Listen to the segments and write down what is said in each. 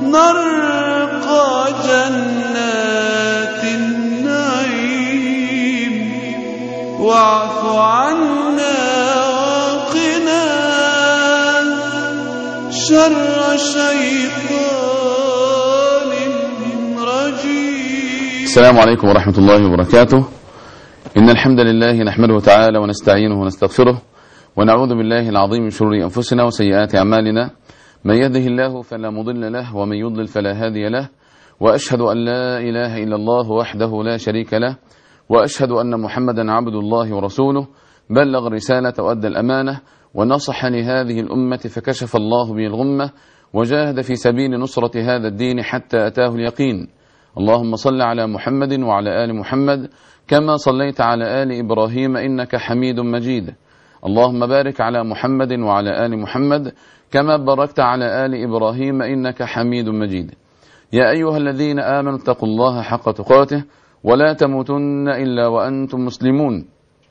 نرقى جنات النعيم واعف عنا وقنا شر شيطان رجيم. السلام عليكم ورحمة الله وبركاته. إن الحمد لله نحمده تعالى ونستعينه ونستغفره ونعوذ بالله العظيم من شرور أنفسنا وسيئات أعمالنا. من يهده الله فلا مضل له ومن يضلل فلا هادي له، وأشهد أن لا إله إلا الله وحده لا شريك له، وأشهد أن محمدا عبد الله ورسوله بلغ الرسالة وأدى الأمانة ونصح لهذه الأمة فكشف الله به الغمة وجاهد في سبيل نصرة هذا الدين حتى أتاه اليقين. اللهم صل على محمد وعلى آل محمد كما صليت على آل إبراهيم إنك حميد مجيد. اللهم بارك على محمد وعلى آل محمد كما باركت على آل إبراهيم إنك حميد مجيد. يا أيها الذين آمنوا اتقوا الله حق تقاته ولا تموتن إلا وأنتم مسلمون.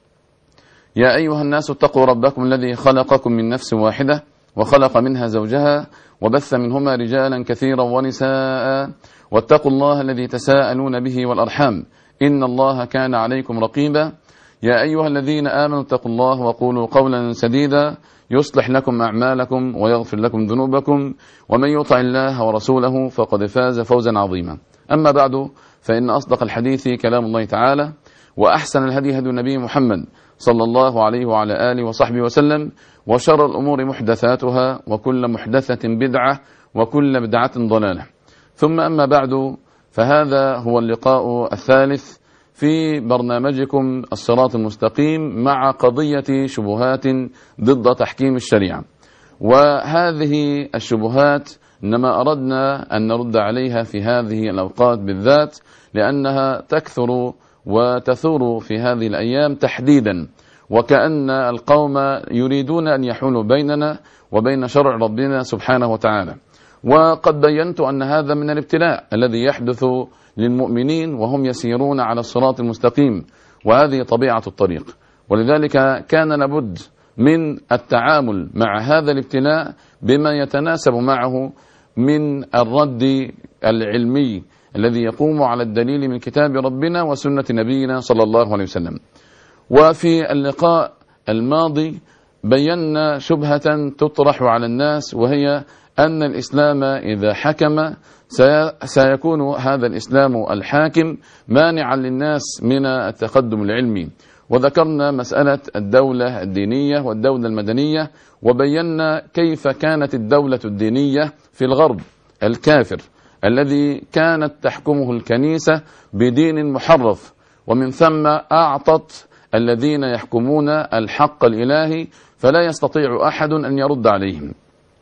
يا أيها الناس اتقوا ربكم الذي خلقكم من نفس واحدة وخلق منها زوجها وبث منهما رجالا كثيرا ونساء، واتقوا الله الذي تساءلون به والأرحام إن الله كان عليكم رقيبا. يا أيها الذين آمنوا اتقوا الله وقولوا قولا سديدا يصلح لكم أعمالكم ويغفر لكم ذنوبكم، ومن يطع الله ورسوله فقد فاز فوزا عظيما. أما بعد، فإن أصدق الحديث كلام الله تعالى، وأحسن الهدي هدي النبي محمد صلى الله عليه وعلى آله وصحبه وسلم، وشر الأمور محدثاتها وكل محدثة بدعة وكل بدعة ضلالة. ثم أما بعد، فهذا هو اللقاء الثالث في برنامجكم الصراط المستقيم مع قضية شبهات ضد تحكيم الشريعة. وهذه الشبهات إنما أردنا أن نرد عليها في هذه الأوقات بالذات، لأنها تكثر وتثور في هذه الأيام تحديدا، وكأن القوم يريدون أن يحولوا بيننا وبين شرع ربنا سبحانه وتعالى. وقد بينت أن هذا من الابتلاء الذي يحدث للمؤمنين وهم يسيرون على الصراط المستقيم، وهذه طبيعة الطريق. ولذلك كان لابد من التعامل مع هذا الابتلاء بما يتناسب معه من الرد العلمي الذي يقوم على الدليل من كتاب ربنا وسنة نبينا صلى الله عليه وسلم. وفي اللقاء الماضي بينا شبهة تطرح على الناس، وهي أن الإسلام إذا حكم سيكون هذا الإسلام الحاكم مانعا للناس من التقدم العلمي. وذكرنا مسألة الدولة الدينية والدولة المدنية، وبينا كيف كانت الدولة الدينية في الغرب الكافر الذي كانت تحكمه الكنيسة بدين محرف، ومن ثم أعطت الذين يحكمون الحق الإلهي فلا يستطيع أحد أن يرد عليهم.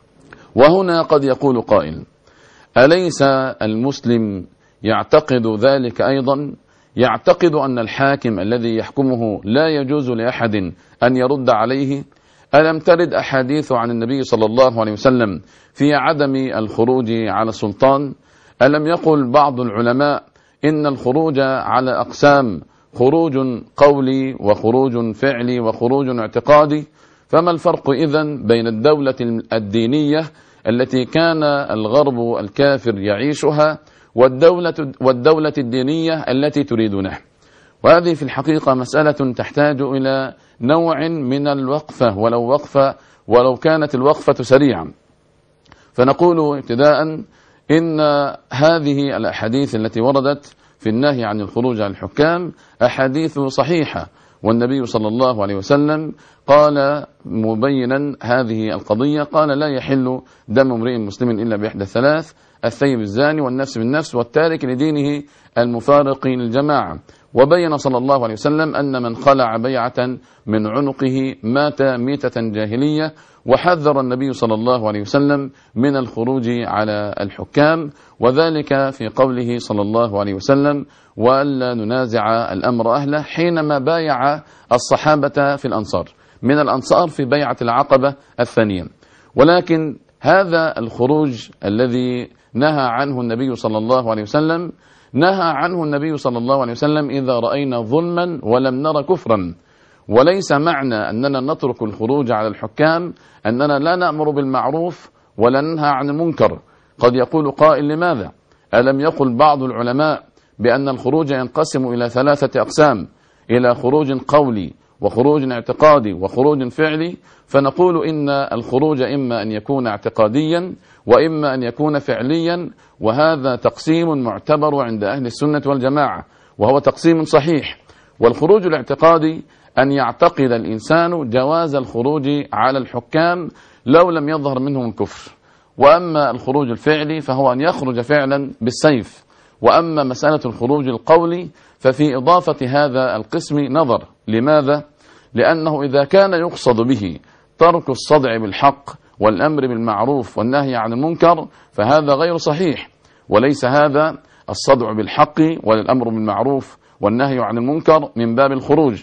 وهنا قد يقول قائل: أليس المسلم يعتقد ذلك أيضا؟ يعتقد أن الحاكم الذي يحكمه لا يجوز لأحد أن يرد عليه؟ ألم ترد أحاديث عن النبي صلى الله عليه وسلم في عدم الخروج على السلطان؟ ألم يقل بعض العلماء إن الخروج على أقسام: خروج قولي وخروج فعلي وخروج اعتقادي؟ فما الفرق إذن بين الدولة الدينية التي كان الغرب الكافر يعيشها والدولة الدينية التي تريدونها؟ وهذه في الحقيقة مسألة تحتاج إلى نوع من الوقفة، ولو كانت الوقفة سريعة. فنقول ابتداء إن هذه الأحاديث التي وردت في النهي عن الخروج على الحكام أحاديث صحيحة، والنبي صلى الله عليه وسلم قال مبينا هذه القضية، قال: لا يحل دم امرئ مسلم إلا بإحدى الثلاث: الثيب الزاني والنفس بالنفس والتارك لدينه المفارق للجماعة. وبين صلى الله عليه وسلم أن من خلع بيعة من عنقه مات ميتة جاهلية. وحذر النبي صلى الله عليه وسلم من الخروج على الحكام، وذلك في قوله صلى الله عليه وسلم: وألا ننازع الأمر أهله، حينما بايع الصحابة في الأنصار من الأنصار في بيعة العقبة الثانية. ولكن هذا الخروج الذي نهى عنه النبي صلى الله عليه وسلم، نهى عنه النبي صلى الله عليه وسلم إذا رأينا ظلما ولم نر كفرا. وليس معنى أننا نترك الخروج على الحكام أننا لا نأمر بالمعروف ولا ننهى عن المنكر، قد يقول قائل: لماذا؟ ألم يقل بعض العلماء بأن الخروج ينقسم إلى 3 أقسام، إلى خروج قولي وخروج اعتقادي وخروج فعلي؟ فنقول إن الخروج إما أن يكون اعتقاديا وإما أن يكون فعليا، وهذا تقسيم معتبر عند أهل السنة والجماعة، وهو تقسيم صحيح. والخروج الاعتقادي أن يعتقد الإنسان جواز الخروج على الحكام لو لم يظهر منهم الكفر. وأما الخروج الفعلي فهو أن يخرج فعلا بالسيف. وأما مسألة الخروج القولي ففي إضافة هذا القسم نظر. لماذا؟ لأنه إذا كان يقصد به ترك الصدع بالحق والأمر بالمعروف والنهي عن المنكر فهذا غير صحيح، وليس هذا الصدع بالحق ولا الأمر بالمعروف والنهي عن المنكر من باب الخروج.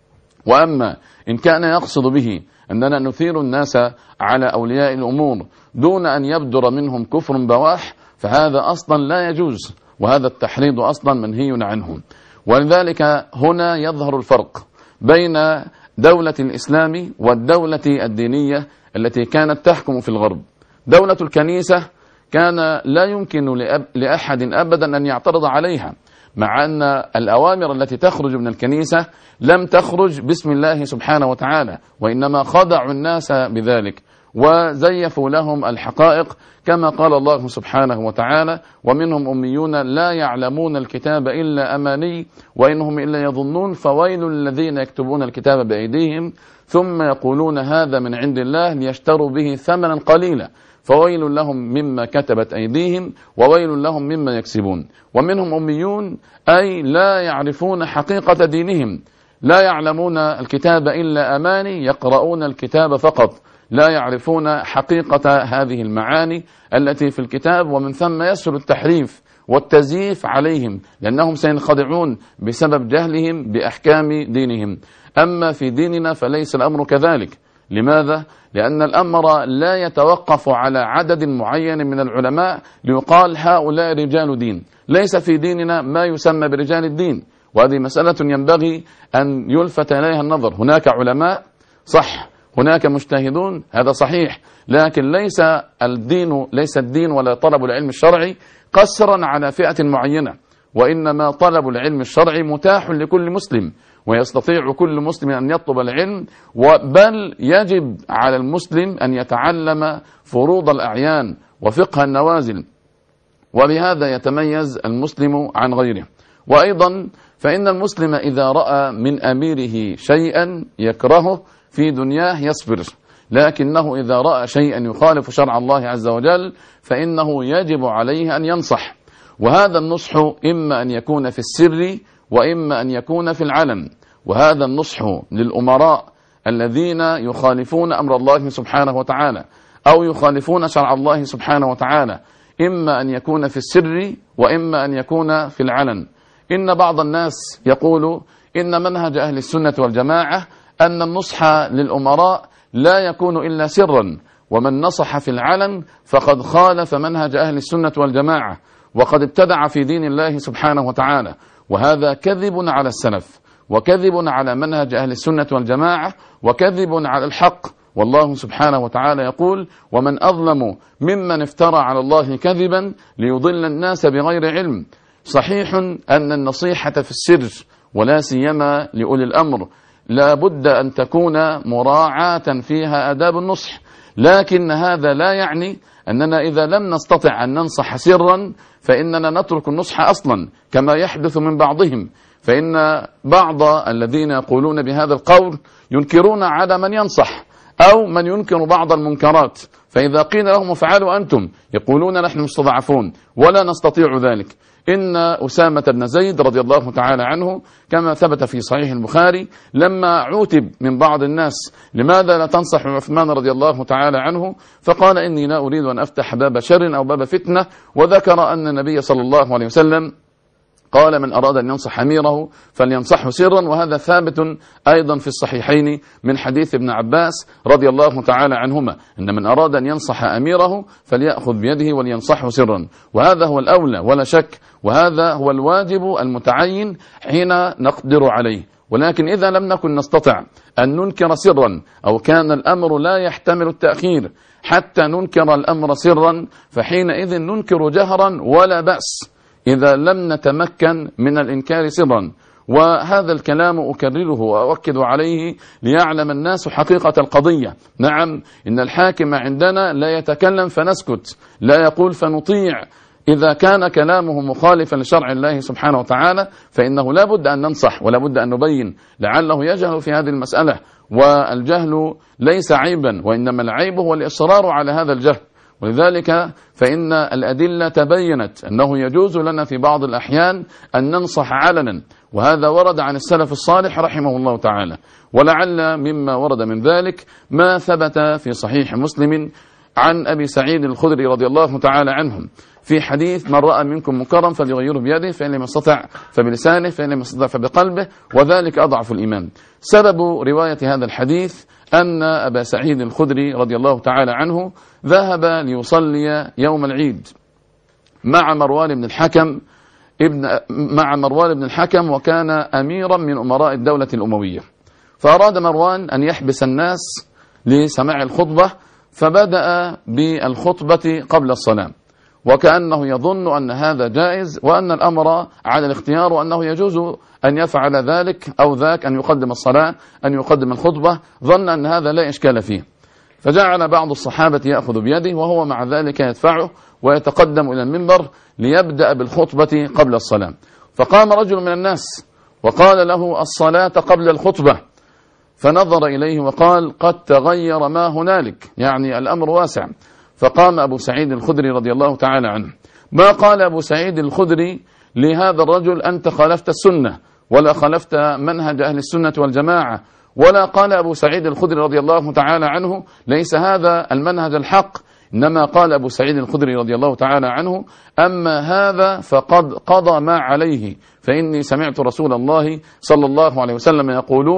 وأما إن كان يقصد به أننا نثير الناس على أولياء الأمور دون أن يبدر منهم كفر بواح فهذا أصلا لا يجوز، وهذا التحريض أصلا منهي عنه. ولذلك هنا يظهر الفرق بين دولة الإسلام والدولة الدينية التي كانت تحكم في الغرب. دولة الكنيسة كان لا يمكن لأحد أبدا أن يعترض عليها، مع أن الأوامر التي تخرج من الكنيسة لم تخرج باسم الله سبحانه وتعالى، وإنما خدعوا الناس بذلك وزيفوا لهم الحقائق، كما قال الله سبحانه وتعالى: ومنهم أميون لا يعلمون الكتاب إلا أماني وإنهم إلا يظنون فويل الذين يكتبون الكتاب بأيديهم ثم يقولون هذا من عند الله ليشتروا به ثمنا قليلا فويل لهم مما كتبت أيديهم وويل لهم مما يكسبون. ومنهم أميون أي لا يعرفون حقيقة دينهم، لا يعلمون الكتاب إلا أماني، يقرؤون الكتاب فقط، لا يعرفون حقيقة هذه المعاني التي في الكتاب، ومن ثم يسهل التحريف والتزييف عليهم لأنهم سينخدعون بسبب جهلهم بأحكام دينهم. أما في ديننا فليس الأمر كذلك. لماذا؟ لأن الأمر لا يتوقف على عدد معين من العلماء ليقال هؤلاء رجال دين. ليس في ديننا ما يسمى برجال الدين، وهذه مسألة ينبغي أن يلفت إليها النظر. هناك علماء صح، هناك مجتهدون، هذا صحيح، لكن ليس الدين ولا طلب العلم الشرعي قصرا على فئة معينة، وإنما طلب العلم الشرعي متاح لكل مسلم، ويستطيع كل مسلم أن يطلب العلم، بل يجب على المسلم أن يتعلم فروض الأعيان وفقه النوازل، وبهذا يتميز المسلم عن غيره. وأيضا فإن المسلم إذا رأى من أميره شيئا يكرهه في دنياه يصبر، لكنه إذا رأى شيئا يخالف شرع الله عز وجل فإنه يجب عليه أن ينصح. وهذا النصح إما أن يكون في السر وإما أن يكون في العلن. وهذا النصح للأمراء الذين يخالفون أمر الله سبحانه وتعالى أو يخالفون شرع الله سبحانه وتعالى إما أن يكون في السر وإما أن يكون في العلن. إن بعض الناس يقول إن منهج أهل السنة والجماعة أن النصح للأمراء لا يكون إلا سرا، ومن نصح في العلن فقد خالف منهج أهل السنة والجماعة وقد ابتدع في دين الله سبحانه وتعالى. وهذا كذب على السلف وكذب على منهج أهل السنة والجماعة وكذب على الحق. والله سبحانه وتعالى يقول: ومن أظلم ممن افترى على الله كذبا ليضل الناس بغير علم. صحيح أن النصيحة في السر ولا سيما لأولي الأمر لا بد أن تكون مراعاة فيها آداب النصح، لكن هذا لا يعني أننا إذا لم نستطع أن ننصح سرا فإننا نترك النصح أصلا كما يحدث من بعضهم. فإن بعض الذين يقولون بهذا القول ينكرون على من ينصح أو من ينكر بعض المنكرات، فإذا قيل لهم افعلوا أنتم يقولون نحن مستضعفون ولا نستطيع ذلك. إن أسامة بن زيد رضي الله تعالى عنه كما ثبت في صحيح البخاري لما عوتب من بعض الناس لماذا لا تنصح عثمان رضي الله تعالى عنه فقال: إني لا أريد أن أفتح باب شر أو باب فتنة. وذكر أن النبي صلى الله عليه وسلم قال: من أراد أن ينصح أميره فلينصحه سرا. وهذا ثابت أيضا في الصحيحين من حديث ابن عباس رضي الله تعالى عنهما أن من أراد أن ينصح أميره فليأخذ بيده ولينصحه سرا. وهذا هو الأولى ولا شك، وهذا هو الواجب المتعين حين نقدر عليه. ولكن إذا لم نكن نستطع أن ننكر سرا أو كان الأمر لا يحتمل التأخير حتى ننكر الأمر سرا، فحينئذ ننكر جهرا ولا بأس إذا لم نتمكن من الإنكار سرا. وهذا الكلام أكرره وأؤكد عليه ليعلم الناس حقيقة القضية. نعم، إن الحاكم عندنا لا يتكلم فنسكت، لا يقول فنطيع. إذا كان كلامه مخالفا لشرع الله سبحانه وتعالى فإنه لا بد أن ننصح ولا بد أن نبين، لعله يجهل في هذه المسألة، والجهل ليس عيبا، وإنما العيب هو الإصرار على هذا الجهل. ولذلك فإن الأدلة تبينت أنه يجوز لنا في بعض الأحيان أن ننصح علنا، وهذا ورد عن السلف الصالح رحمه الله تعالى. ولعل مما ورد من ذلك ما ثبت في صحيح مسلم عن أبي سعيد الخدري رضي الله تعالى عنهم في حديث: من رأى منكم منكرا فليغيره بيده، فإن لم يستطع فبلسانه، فإن لم يستطع فبقلبه، وذلك أضعف الإيمان. سبب رواية هذا الحديث أن أبا سعيد الخدري رضي الله تعالى عنه ذهب ليصلي يوم العيد مع مروان بن الحكم وكان أميرا من أمراء الدولة الأموية. فأراد مروان أن يحبس الناس لسماع الخطبة، فبدأ بالخطبة قبل الصلاة، وكأنه يظن أن هذا جائز وأن الأمر على الاختيار وأنه يجوز أن يفعل ذلك أو ذاك، أن يقدم الصلاة أن يقدم الخطبة، ظن أن هذا لا إشكال فيه. فجعل بعض الصحابة يأخذ بيده وهو مع ذلك يدفعه ويتقدم إلى المنبر ليبدأ بالخطبة قبل الصلاة. فقام رجل من الناس وقال له: الصلاة قبل الخطبة. فنظر إليه وقال: قد تغير ما هنالك، يعني الأمر واسع. فقام أبو سعيد الخدري رضي الله تعالى عنه. ما قال أبو سعيد الخدري لهذا الرجل: أنت خالفت السنة ولا خالفت منهج أهل السنة والجماعة، ولا قال أبو سعيد الخدري رضي الله تعالى عنه: ليس هذا المنهج الحق. إنما قال أبو سعيد الخدري رضي الله تعالى عنه: أما هذا فقد قضى ما عليه، فإني سمعت رسول الله صلى الله عليه وسلم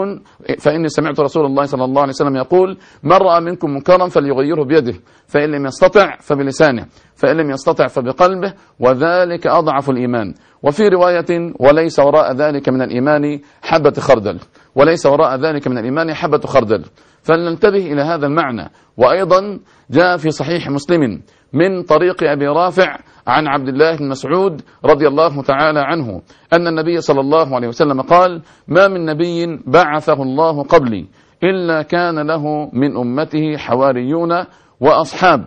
يقول: من رأى منكم منكرا فليغيره بيده، فإن لم يستطع فبلسانه، فإن لم يستطع فبقلبه، وذلك أضعف الإيمان. وفي رواية: وليس وراء ذلك من الإيمان حبة خردل، وليس وراء ذلك من الإيمان حبة خردل. فلننتبه إلى هذا المعنى. وأيضا جاء في صحيح مسلم من طريق أبي رافع عن عبد الله بن مسعود رضي الله تعالى عنه أن النبي صلى الله عليه وسلم قال: ما من نبي بعثه الله قبلي إلا كان له من أمته حواريون وأصحاب،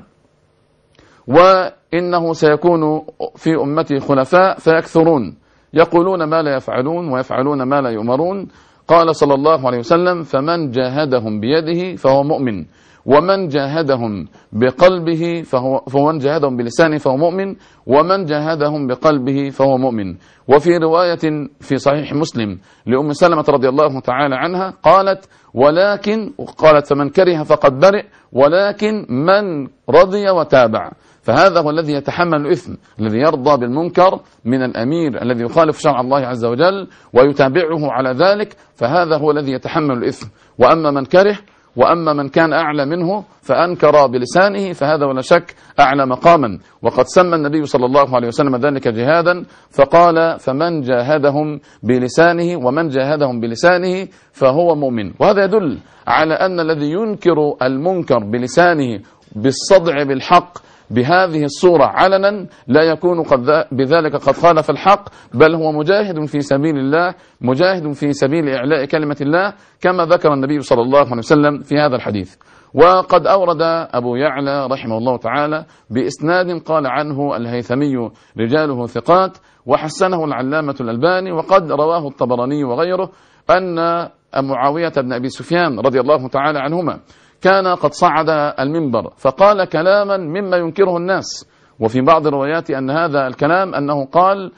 وإنه سيكون في أمتي خلفاء فيكثرون يقولون ما لا يفعلون ويفعلون ما لا يؤمرون. قال صلى الله عليه وسلم: فمن جاهدهم بيده فهو مؤمن، ومن جاهدهم بقلبه فمن جاهدهم بلسانه فهو مؤمن، ومن جاهدهم بقلبه فهو مؤمن. وفي رواية في صحيح مسلم لأم سلمة رضي الله تعالى عنها قالت: فمن كره فقد برئ، ولكن من رضي وتابع. فهذا هو الذي يتحمل الإثم، الذي يرضى بالمنكر من الأمير الذي يخالف شرع الله عز وجل ويتابعه على ذلك، فهذا هو الذي يتحمل الإثم. وأما من كره وأما من كان أعلى منه فأنكر بلسانه فهذا ولا شك أعلى مقاما. وقد سمى النبي صلى الله عليه وسلم ذلك جهادا، فقال: فمن جاهدهم بلسانه ومن جاهدهم بلسانه فهو مؤمن. وهذا يدل على أن الذي ينكر المنكر بلسانه بالصدع بالحق بهذه الصورة علنا لا يكون بذلك قد خالف الحق، بل هو مجاهد في سبيل الله، مجاهد في سبيل إعلاء كلمة الله، كما ذكر النبي صلى الله عليه وسلم في هذا الحديث. وقد أورد أبو يعلى رحمه الله تعالى بإسناد قال عنه الهيثمي رجاله ثقات، وحسنه العلامة الألباني، وقد رواه الطبراني وغيره، أن معاوية بن أبي سفيان رضي الله تعالى عنهما كان قد صعد المنبر فقال كلاما مما ينكره الناس. وفي بعض الروايات أن هذا الكلام أنه قال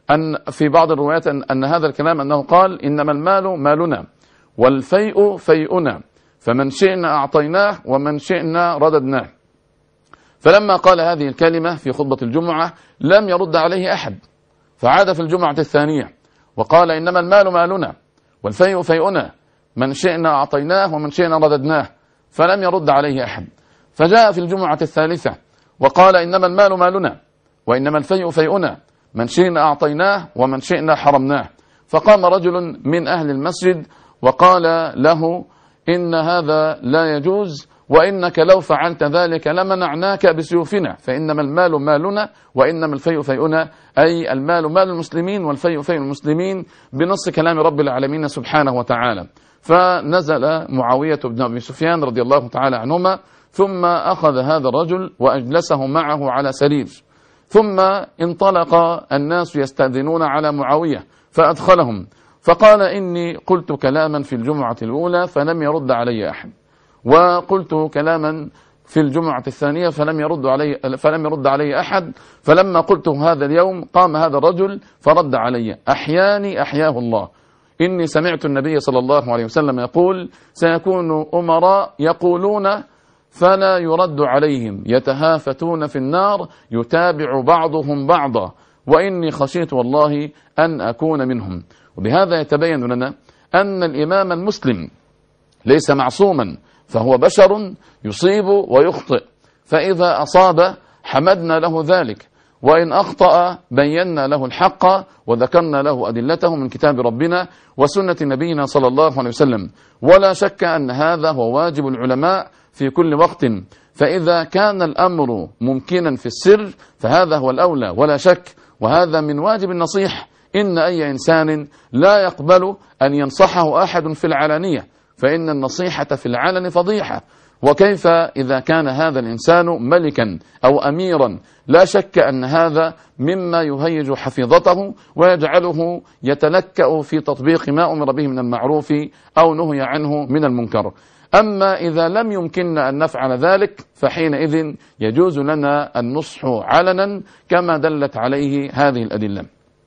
هذا الكلام أنه قال: إنما المال مالنا والفيء فيئنا، فمن شئنا أعطيناه ومن شئنا رددناه. فلما قال هذه الكلمة في خطبة الجمعة لم يرد عليه أحد، فعاد في الجمعة الثانية وقال: إنما المال مالنا والفيء فيئنا، من شئنا أعطيناه ومن شئنا رددناه، فلم يرد عليه أحد. فجاء في الجمعة الثالثة وقال: إنما المال مالنا وإنما الفيء فيئنا، من شئنا أعطيناه ومن شئنا حرمناه، فقام رجل من أهل المسجد وقال له إن هذا لا يجوز، وإنك لو فعلت ذلك لمنعناك بسيوفنا، فإنما المال مالنا وإنما الفيء فيئنا، أي المال مال المسلمين والفيء فيء المسلمين، بنص كلام رب العالمين سبحانه وتعالى. فنزل معاوية بن أبي سفيان رضي الله تعالى عنهما، ثم أخذ هذا الرجل وأجلسه معه على سرير، ثم انطلق الناس يستأذنون على معاوية فأدخلهم، فقال إني قلت كلاما في الجمعة الأولى فلم يرد علي أحد، وقلت كلاما في الجمعة الثانية فلم يرد علي أحد، فلما قلت هذا اليوم قام هذا الرجل فرد علي، أحياني أحياه الله. إني سمعت النبي صلى الله عليه وسلم يقول سيكون أمراء يقولون فلا يرد عليهم، يتهافتون في النار يتابع بعضهم بعضا، وإني خشيت والله أن أكون منهم. وبهذا يتبين لنا أن الإمام المسلم ليس معصوما، فهو بشر يصيب ويخطئ، فإذا أصاب حمدنا له ذلك، وإن أخطأ بينا له الحق وذكرنا له أدلته من كتاب ربنا وسنة نبينا صلى الله عليه وسلم. ولا شك أن هذا هو واجب العلماء في كل وقت، فإذا كان الأمر ممكنا في السر فهذا هو الأولى ولا شك، وهذا من واجب النصيح. إن أي إنسان لا يقبل أن ينصحه أحد في العلانية، فإن النصيحة في العلن فضيحة، وكيف إذا كان هذا الإنسان ملكا أو أميرا؟ لا شك أن هذا مما يهيج حفيظته ويجعله يتلكأ في تطبيق ما أمر به من المعروف أو نهي عنه من المنكر. أما إذا لم يمكننا أن نفعل ذلك فحينئذ يجوز لنا النصح علنا كما دلت عليه هذه الأدلة.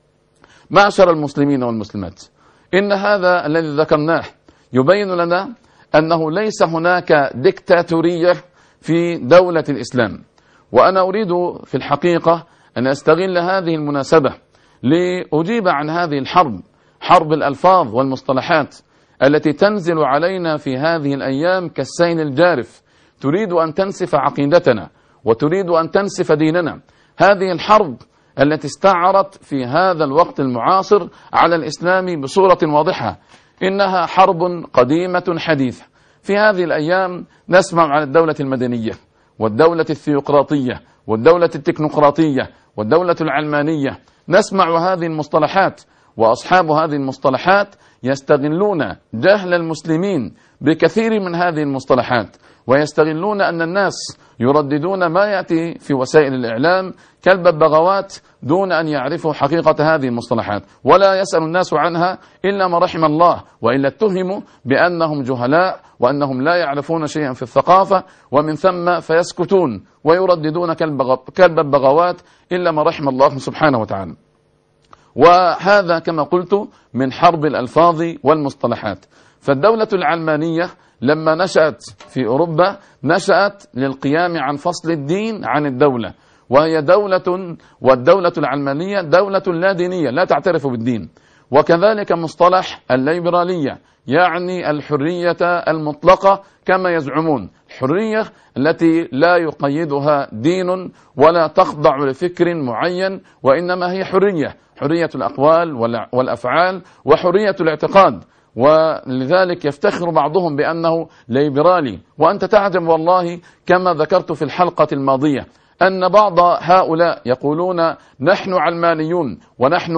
معشر المسلمين والمسلمات، إن هذا الذي ذكرناه يبين لنا أنه ليس هناك ديكتاتورية في دولة الإسلام. وأنا أريد في الحقيقة أن أستغل هذه المناسبة لأجيب عن هذه الحرب، حرب الألفاظ والمصطلحات التي تنزل علينا في هذه الأيام كالسيل الجارف، تريد أن تنسف عقيدتنا وتريد أن تنسف ديننا. هذه الحرب التي استعرت في هذا الوقت المعاصر على الإسلام بصورة واضحة إنها حرب قديمة حديثة. في هذه الأيام نسمع عن الدولة المدنية والدولة الثيوقراطية والدولة التكنوقراطية والدولة العلمانية، نسمع هذه المصطلحات، وأصحاب هذه المصطلحات يستغلون جهل المسلمين بكثير من هذه المصطلحات، ويستغلون أن الناس يرددون ما يأتي في وسائل الإعلام كالببغاوات دون أن يعرفوا حقيقة هذه المصطلحات، ولا يسأل الناس عنها إلا ما رحم الله، وإلا اتهموا بأنهم جهلاء وأنهم لا يعرفون شيئا في الثقافة، ومن ثم فيسكتون ويرددون كالببغاوات إلا ما رحم الله سبحانه وتعالى. وهذا كما قلت من حرب الألفاظ والمصطلحات. فالدولة العلمانية لما نشأت في أوروبا نشأت للقيام عن فصل الدين عن الدولة، وهي والدولة العلمانية دولة لا دينية لا تعترف بالدين. وكذلك مصطلح الليبرالية، يعني الحرية المطلقة كما يزعمون، الحرية التي لا يقيدها دين ولا تخضع لفكر معين، وإنما هي حرية الأقوال والأفعال وحرية الاعتقاد. ولذلك يفتخر بعضهم بأنه ليبرالي، وأنت تعجب والله كما ذكرت في الحلقة الماضية أن بعض هؤلاء يقولون نحن علمانيون ونحن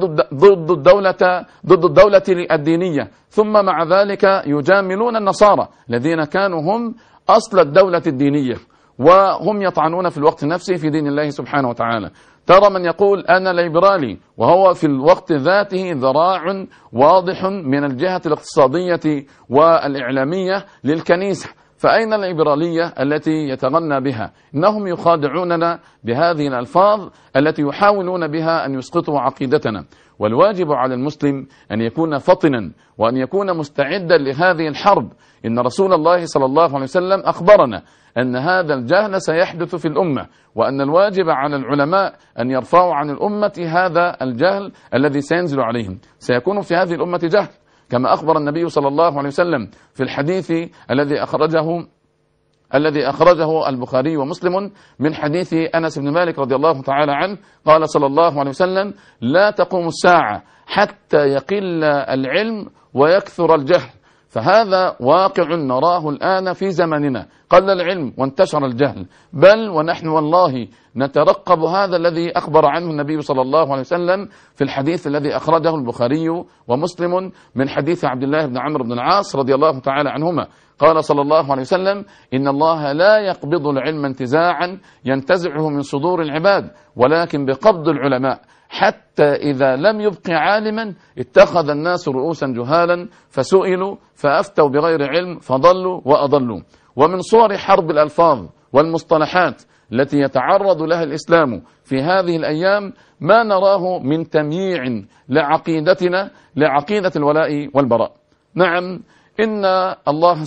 ضد الدولة الدينية، ثم مع ذلك يجاملون النصارى الذين كانوا هم أصل الدولة الدينية، وهم يطعنون في الوقت نفسه في دين الله سبحانه وتعالى. ترى من يقول أنا ليبرالي وهو في الوقت ذاته ذراع واضح من الجهة الاقتصادية والإعلامية للكنيسة. فأين الليبرالية التي يتغنى بها؟ إنهم يخادعوننا بهذه الألفاظ التي يحاولون بها أن يسقطوا عقيدتنا. والواجب على المسلم أن يكون فطنا وأن يكون مستعدا لهذه الحرب. إن رسول الله صلى الله عليه وسلم أخبرنا أن هذا الجهل سيحدث في الأمة، وأن الواجب على العلماء أن يرفعوا عن الأمة هذا الجهل الذي سينزل عليهم. سيكون في هذه الأمة جهل كما أخبر النبي صلى الله عليه وسلم في الحديث الذي أخرجه الذي أخرجه البخاري ومسلم من حديث أنس بن مالك رضي الله تعالى عنه قال صلى الله عليه وسلم: لا تقوم الساعة حتى يقل العلم ويكثر الجهل. فهذا واقع نراه الآن في زمننا، قل العلم وانتشر الجهل، بل ونحن والله نترقب هذا الذي أخبر عنه النبي صلى الله عليه وسلم في الحديث الذي أخرجه البخاري ومسلم من حديث عبد الله بن عمرو بن العاص رضي الله تعالى عنهما قال صلى الله عليه وسلم: إن الله لا يقبض العلم انتزاعا ينتزعه من صدور العباد، ولكن بقبض العلماء، حتى إذا لم يبق عالما اتخذ الناس رؤوسا جهالا فسئلوا فأفتوا بغير علم فضلوا وأضلوا. ومن صور حرب الألفاظ والمصطلحات التي يتعرض لها الإسلام في هذه الأيام ما نراه من تمييع لعقيدتنا، لعقيدة الولاء والبراء. نعم، إن الله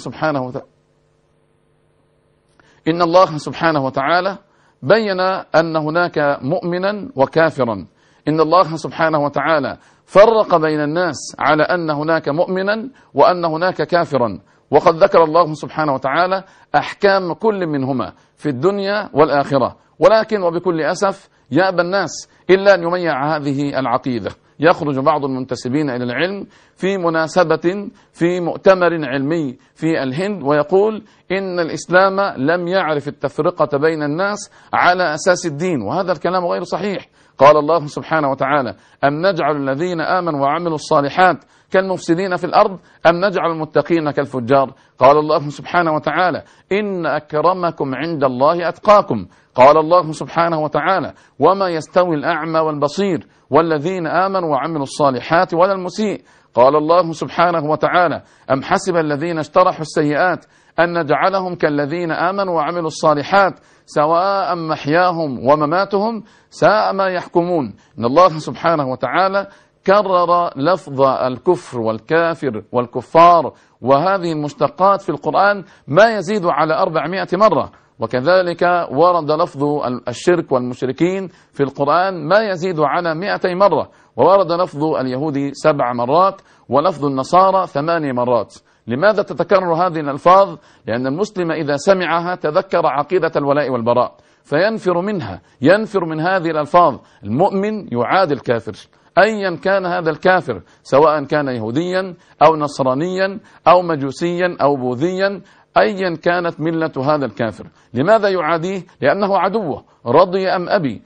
سبحانه وتعالى بين أن هناك مؤمنا وكافرا. إن الله سبحانه وتعالى فرق بين الناس على أن هناك مؤمنا وأن هناك كافرا، وقد ذكر الله سبحانه وتعالى أحكام كل منهما في الدنيا والآخرة، ولكن وبكل أسف يأبى الناس إلا أن يميع هذه العقيدة. يخرج بعض المنتسبين إلى العلم في مناسبة في مؤتمر علمي في الهند ويقول إن الإسلام لم يعرف التفرقة بين الناس على أساس الدين، وهذا الكلام غير صحيح. قال الله سبحانه وتعالى: أم نجعل الذين آمنوا وعملوا الصالحات كالمفسدين في الأرض أم نجعل المتقين كالفجار. قال الله سبحانه وتعالى: إن أكرمكم عند الله أتقاكم. قال الله سبحانه وتعالى: وما يستوي الأعمى والبصير والذين آمنوا وعملوا الصالحات ولا المسيء. قال الله سبحانه وتعالى: أم حسب الذين اجترحوا السيئات أن نجعلهم كالذين آمنوا وعملوا الصالحات سواء محياهم ومماتهم ساء ما يحكمون. إن الله سبحانه وتعالى كرر لفظ الكفر والكافر والكفار وهذه المشتقات في القرآن ما يزيد على 400 مرة، وكذلك ورد لفظ الشرك والمشركين في القرآن ما يزيد على 200 مرة، وورد لفظ اليهود 7 مرات ولفظ النصارى 8 مرات. لماذا تتكرر هذه الألفاظ؟ لأن المسلم إذا سمعها تذكر عقيدة الولاء والبراء فينفر منها، ينفر من هذه الألفاظ. المؤمن يعادي الكافر أيا كان هذا الكافر، سواء كان يهوديا أو نصرانيا أو مجوسيا أو بوذيا، أيا كانت ملة هذا الكافر. لماذا يعاديه؟ لأنه عدوه، رضي أم أبي.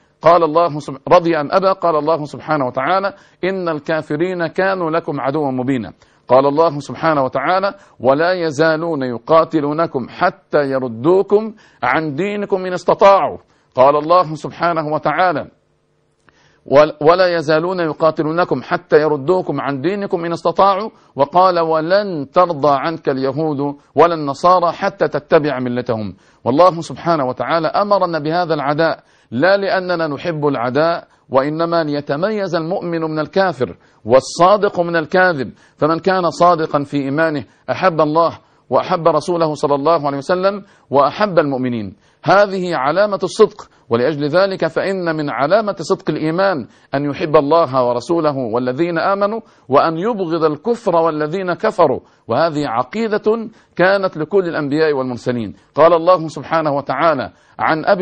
رضي أم أبى. قال الله سبحانه وتعالى: إن الكافرين كانوا لكم عدوا مبينا. قال الله سبحانه وتعالى: ولا يزالون يقاتلونكم حتى يردوكم عن دينكم إن استطاعوا. قال الله سبحانه وتعالى: ولا يزالون يقاتلونكم حتى يردوكم عن دينكم إن استطاعوا. وقال: ولن ترضى عنك اليهود ولا النصارى حتى تتبع ملتهم. والله سبحانه وتعالى أمرنا بهذا العداء لا لأننا نحب العداء، وإنما ليتميز المؤمن من الكافر والصادق من الكاذب. فمن كان صادقا في إيمانه أحب الله وأحب رسوله صلى الله عليه وسلم وأحب المؤمنين. هذه علامة الصدق، ولأجل ذلك فإن من علامة صدق الإيمان أن يحب الله ورسوله والذين آمنوا، وأن يبغض الكفر والذين كفروا. وهذه عقيدة كانت لكل الأنبياء والمرسلين. قال الله سبحانه وتعالى عن أبي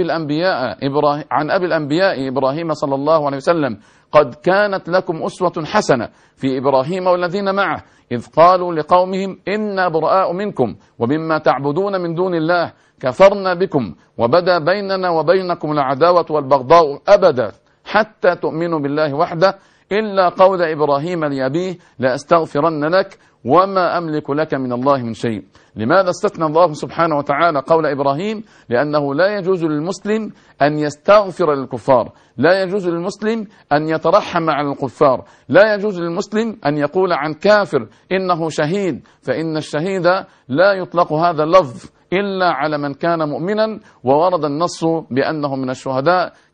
الأنبياء إبراهيم صلى الله عليه وسلم: قد كانت لكم أسوة حسنة في إبراهيم والذين معه إذ قالوا لقومهم إنا براء منكم ومما تعبدون من دون الله كفرنا بكم وبدا بيننا وبينكم العداوة والبغضاء أبدا حتى تؤمنوا بالله وحده إلا قول إبراهيم لأبيه لأستغفرن لك وما أملك لك من الله من شيء. لماذا استثنى الله سبحانه وتعالى قول إبراهيم؟ لأنه لا يجوز للمسلم أن يستغفر للكفار، لا يجوز للمسلم أن يترحم على الكفار، لا يجوز للمسلم أن يقول عن كافر إنه شهيد، فإن الشهيد لا يطلق هذا اللفظ إلا على من كان مؤمنا، وورد النص بأنه من الشهداء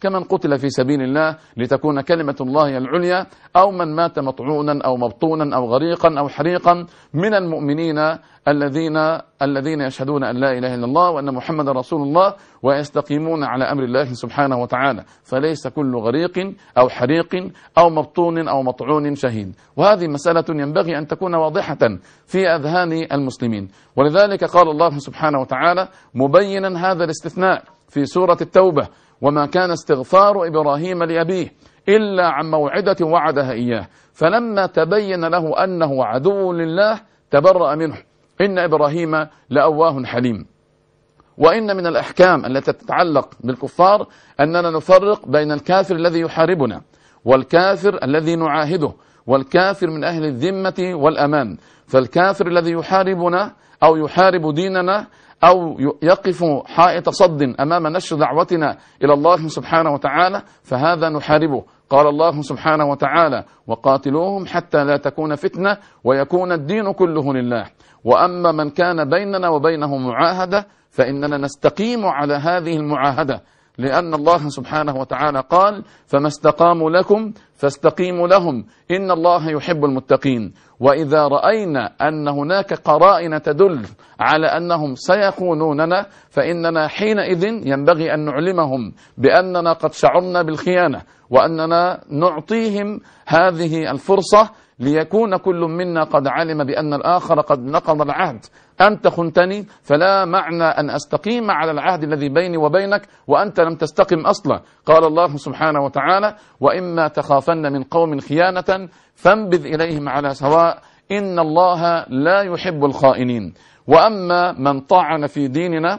كمن قتل في سبيل الله لتكون كلمة الله العليا، أو من مات مطعونا أو مبطونا أو غريقا أو حريقا من المؤمنين الذين يشهدون أن لا إله إلا الله وأن محمد رسول الله ويستقيمون على أمر الله سبحانه وتعالى. فليس كل غريق أو حريق أو مبطون أو مطعون شهيد. وهذه مسألة ينبغي أن تكون واضحة في أذهان المسلمين. ولذلك قال الله سبحانه وتعالى مبينا هذا الاستثناء في سورة التوبة: وما كان استغفار إبراهيم لأبيه إلا عن موعدة وعدها إياه فلما تبين له أنه عدو لله تبرأ منه إن إبراهيم لأواه حليم. وإن من الأحكام التي تتعلق بالكفار أننا نفرق بين الكافر الذي يحاربنا والكافر الذي نعاهده والكافر من أهل الذمة والأمان. فالكافر الذي يحاربنا أو يحارب ديننا أو يقف حائط صد أمام نشر دعوتنا إلى الله سبحانه وتعالى فهذا نحاربه. قال الله سبحانه وتعالى: وقاتلوهم حتى لا تكون فتنة ويكون الدين كله لله. وأما من كان بيننا وبينه معاهدة فإننا نستقيم على هذه المعاهدة، لأن الله سبحانه وتعالى قال: فما استقاموا لكم فاستقيموا لهم إن الله يحب المتقين. وإذا رأينا أن هناك قرائن تدل على أنهم سيخونوننا فإننا حينئذ ينبغي أن نعلمهم بأننا قد شعرنا بالخيانة وأننا نعطيهم هذه الفرصة ليكون كل منا قد علم بأن الآخر قد نقض العهد. أنت خنتني فلا معنى أن أستقيم على العهد الذي بيني وبينك وأنت لم تستقم أصلا. قال الله سبحانه وتعالى: وإما تخافن من قوم خيانة فانبذ إليهم على سواء إن الله لا يحب الخائنين. وأما من طعن في ديننا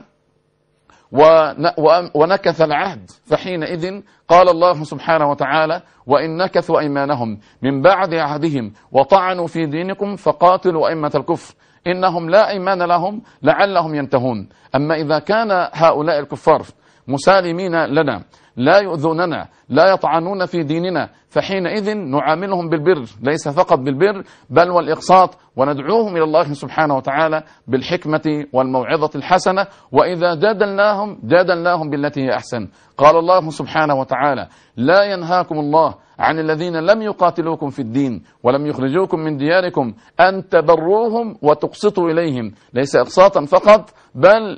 ونكث العهد فحينئذ قال الله سبحانه وتعالى: وإن نكثوا أيمانهم من بعد عهدهم وطعنوا في دينكم فقاتلوا أئمة الكفر إنهم لا أيمان لهم لعلهم ينتهون. أما إذا كان هؤلاء الكفار مسالمين لنا لا يؤذوننا لا يطعنون في ديننا فحينئذ نعاملهم بالبر، ليس فقط بالبر بل والإقساط، وندعوهم إلى الله سبحانه وتعالى بالحكمة والموعظة الحسنة. وإذا جادلناهم بالتي هي أحسن. قال الله سبحانه وتعالى: لا ينهاكم الله عن الذين لم يقاتلوكم في الدين ولم يخرجوكم من دياركم أن تبروهم وتقسطوا إليهم. ليس إقساطا فقط بل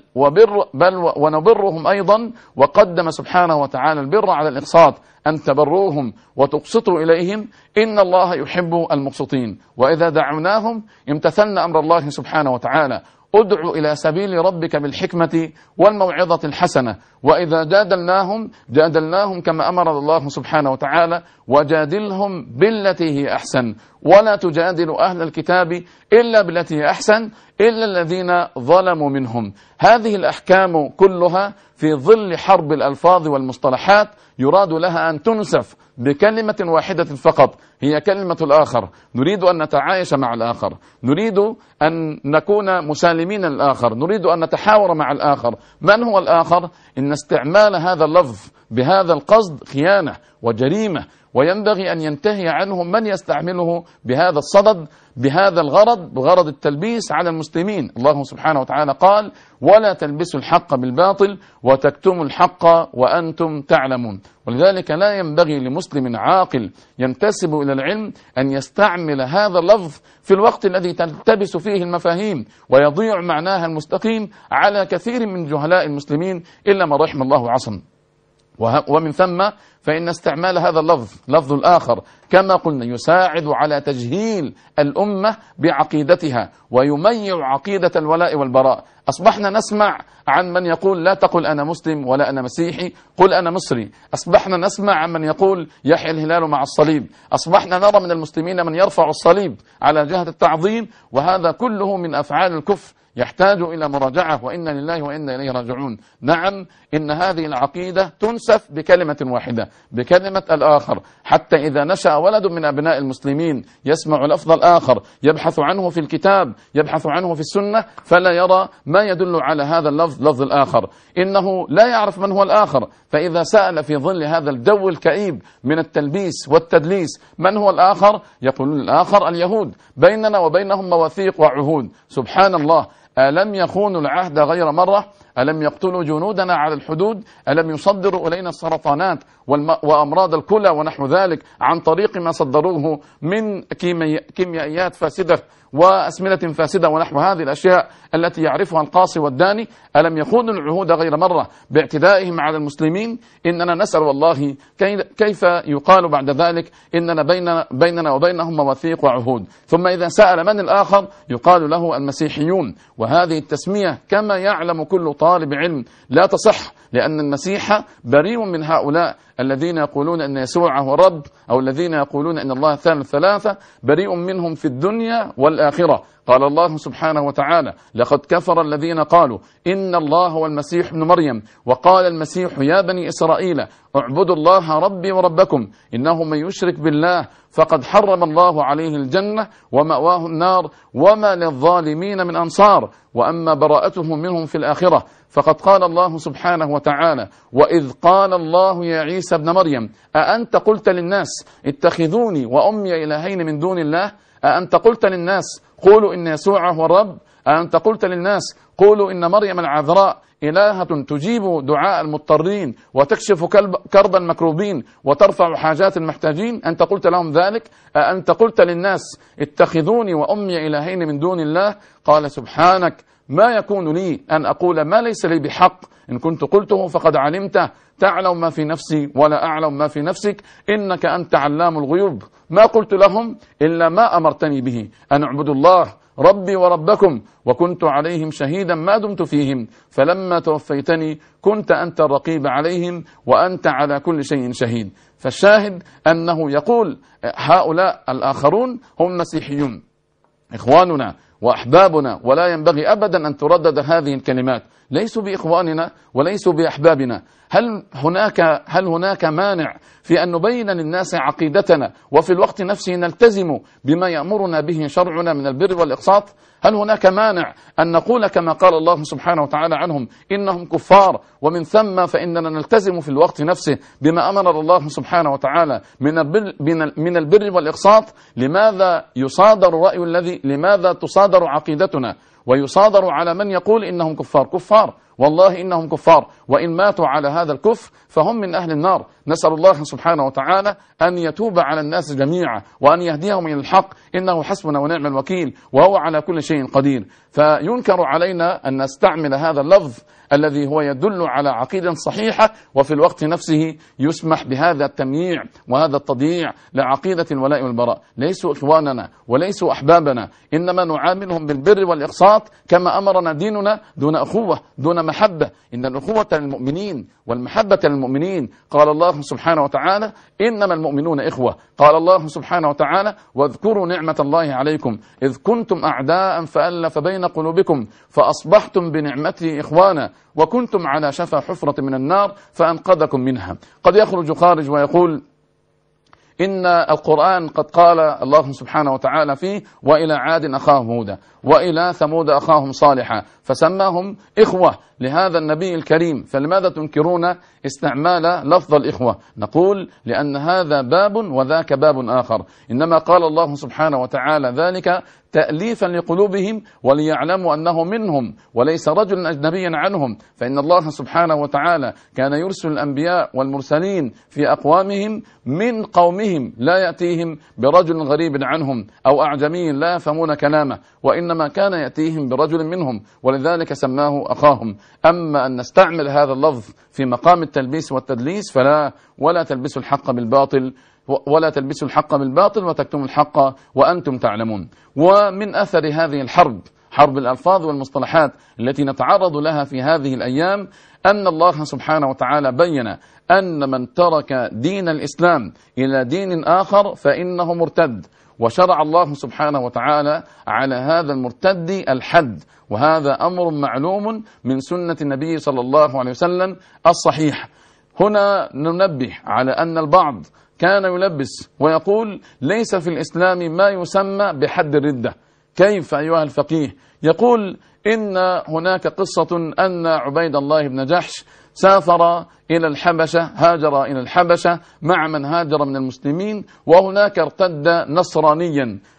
ونبرهم أيضا. وقدم سبحانه وتعالى البر على الإقساط: أن تبروهم وتقسطوا إليهم إن الله يحب المقسطين. وإذا دعوناهم امتثلنا أمر الله سبحانه وتعالى: ادع إلى سبيل ربك بالحكمة والموعظة الحسنة. وإذا جادلناهم كما أمر الله سبحانه وتعالى: وجادلهم بالتي هي أحسن ولا تجادل أهل الكتاب إلا بالتي هي أحسن إلا الذين ظلموا منهم. هذه الأحكام كلها في ظل حرب الألفاظ والمصطلحات يراد لها أن تنسف بكلمة واحدة فقط، هي كلمة الآخر. نريد أن نتعايش مع الآخر، نريد أن نكون مسالمين للآخر، نريد أن نتحاور مع الآخر. من هو الآخر؟ إن استعمال هذا اللفظ بهذا القصد خيانة وجريمة، وينبغي أن ينتهي عنه من يستعمله بهذا الصدد بهذا الغرض، بغرض التلبيس على المسلمين. الله سبحانه وتعالى قال: ولا تلبسوا الحق بالباطل وتكتموا الحق وأنتم تعلمون. ولذلك لا ينبغي لمسلم عاقل ينتسب إلى العلم أن يستعمل هذا اللفظ في الوقت الذي تلتبس فيه المفاهيم ويضيع معناها المستقيم على كثير من جهلاء المسلمين إلا ما رحم الله وعصم. ومن ثم فإن استعمال هذا اللفظ لفظ الآخر كما قلنا يساعد على تجهيل الأمة بعقيدتها ويميع عقيدة الولاء والبراء. أصبحنا نسمع عن من يقول: لا تقل أنا مسلم ولا أنا مسيحي، قل أنا مصري. أصبحنا نسمع عن من يقول: يحيى الهلال مع الصليب. أصبحنا نرى من المسلمين من يرفع الصليب على جهة التعظيم، وهذا كله من أفعال الكفر يحتاج إلى مراجعة، وإنا لله وإنا إليه راجعون. نعم، إن هذه العقيدة تنسف بكلمة واحدة، بكلمة الآخر، حتى إذا نشأ ولد من أبناء المسلمين يسمع لفظ الآخر، يبحث عنه في الكتاب، يبحث عنه في السنة، فلا يرى ما يدل على هذا اللفظ لفظ الآخر، إنه لا يعرف من هو الآخر. فإذا سأل في ظل هذا الجو الكئيب من التلبيس والتدليس من هو الآخر، يقول الآخر اليهود، بيننا وبينهم مواثيق وعهود. سبحان الله، ألم يخونوا العهد غير مرة؟ ألم يقتلوا جنودنا على الحدود؟ ألم يصدروا إلينا السرطانات وأمراض الكلى ونحو ذلك عن طريق ما صدروه من كيميائيات فاسدة وأسمنة فاسدة ونحو هذه الأشياء التي يعرفها القاصي والداني؟ ألم يخونوا العهود غير مرة باعتدائهم على المسلمين؟ إننا نسأل والله كيف يقال بعد ذلك إننا بيننا وبينهم مواثيق وعهود، ثم إذا سأل من الآخر يقال له المسيحيون. وهذه التسمية كما يعلم كل طالب علم لا تصح، لأن المسيح بريء من هؤلاء الذين يقولون أن يسوع هو رب، أو الذين يقولون أن الله ثالث ثلاثة، بريء منهم في الدنيا والآخرة. قال الله سبحانه وتعالى: لقد كفر الذين قالوا إن الله هو المسيح ابن مريم، وقال المسيح يا بني إسرائيل اعبدوا الله ربي وربكم إنه من يشرك بالله فقد حرم الله عليه الجنة ومأواه النار وما للظالمين من أنصار، وأما براءته منهم في الآخرة فقد قال الله سبحانه وتعالى: وإذ قال الله يا عيسى ابن مريم أأنت قلت للناس اتخذوني وأمي إلهين من دون الله؟ أأنت قلت للناس قولوا إن يسوع هو الرب؟ أأنت قلت للناس قولوا إن مريم العذراء إلهة تجيب دعاء المضطرين وتكشف كرب المكروبين وترفع حاجات المحتاجين؟ أنت قلت لهم ذلك؟ أأنت قلت للناس اتخذوني وأمي إلهين من دون الله؟ قال سبحانك ما يكون لي أن أقول ما ليس لي بحق، إن كنت قلته فقد علمته، تعلم ما في نفسي ولا أعلم ما في نفسك، إنك أنت علام الغيوب. ما قلت لهم إلا ما أمرتني به، أن اعبدوا الله ربي وربكم، وكنت عليهم شهيدا ما دمت فيهم، فلما توفيتني كنت أنت الرقيب عليهم وأنت على كل شيء شهيد. فالشاهد أنه يقول هؤلاء الآخرون هم مسيحيون إخواننا وأحبابنا، ولا ينبغي أبدا أن تردد هذه الكلمات. ليسوا بإخواننا وليسوا بأحبابنا. هل هناك مانع في أن نبين للناس عقيدتنا وفي الوقت نفسه نلتزم بما يأمرنا به شرعنا من البر والإقساط؟ هل هناك مانع أن نقول كما قال الله سبحانه وتعالى عنهم إنهم كفار، ومن ثم فإننا نلتزم في الوقت نفسه بما أمر الله سبحانه وتعالى من البر والإقساط؟ لماذا يصادر رأي لماذا تصادر عقيدتنا ويصادر على من يقول إنهم كفار؟ والله إنهم كفار، وإن ماتوا على هذا الكفر فهم من أهل النار. نسأل الله سبحانه وتعالى أن يتوب على الناس جميعا وأن يهديهم إلى الحق، إنه حسبنا ونعم الوكيل وهو على كل شيء قدير. فينكر علينا أن نستعمل هذا اللفظ الذي هو يدل على عقيدة صحيحة، وفي الوقت نفسه يسمح بهذا التمييع وهذا التضييع لعقيدة الولاء والبراء. ليسوا إخواننا وليسوا أحبابنا، إنما نعاملهم بالبر والإقساط كما أمرنا ديننا، دون أخوة دون محبة. إن الأخوة للمؤمنين والمحبة للمؤمنين. قال الله سبحانه وتعالى إنما المؤمنون إخوة. قال الله سبحانه وتعالى واذكروا نعمة الله عليكم إذ كنتم أعداء فألف بين قلوبكم فأصبحتم بنعمته إخوانا وكنتم على شفا حفرة من النار فأنقذكم منها. قد يخرج خارج ويقول إن القرآن قد قال الله سبحانه وتعالى فيه وإلى عاد أخاهم هودا وإلى ثمود أخاهم صالحا فسماهم إخوة لهذا النبي الكريم، فلماذا تنكرون استعمال لفظ الإخوة؟ نقول لأن هذا باب وذاك باب آخر. إنما قال الله سبحانه وتعالى ذلك تأليفا لقلوبهم وليعلموا أنه منهم وليس رجل أجنبيا عنهم، فإن الله سبحانه وتعالى كان يرسل الأنبياء والمرسلين في أقوامهم من قومهم، لا يأتيهم برجل غريب عنهم أو أعجمي لا يفهمون كلامه، وإنما كان يأتيهم برجل منهم، ولذلك سماه أخاهم. أما أن نستعمل هذا اللفظ في مقام التلبيس والتدليس فلا، ولا تلبسوا الحق بالباطل وتكتموا الحق وأنتم تعلمون. ومن أثر هذه الحرب، حرب الألفاظ والمصطلحات التي نتعرض لها في هذه الأيام، أن الله سبحانه وتعالى بين أن من ترك دين الإسلام إلى دين آخر فإنه مرتد، وشرع الله سبحانه وتعالى على هذا المرتد الحد، وهذا أمر معلوم من سنة النبي صلى الله عليه وسلم الصحيح. هنا ننبه على أن البعض كان يلبس ويقول ليس في الإسلام ما يسمى بحد الردة. كيف أيها الفقيه؟ يقول إن هناك قصة أن عبيد الله بن جحش سافر إلى الحبشة، هاجر إلى الحبشة مع من هاجر من المسلمين، وهناك ارتد نصرانيا،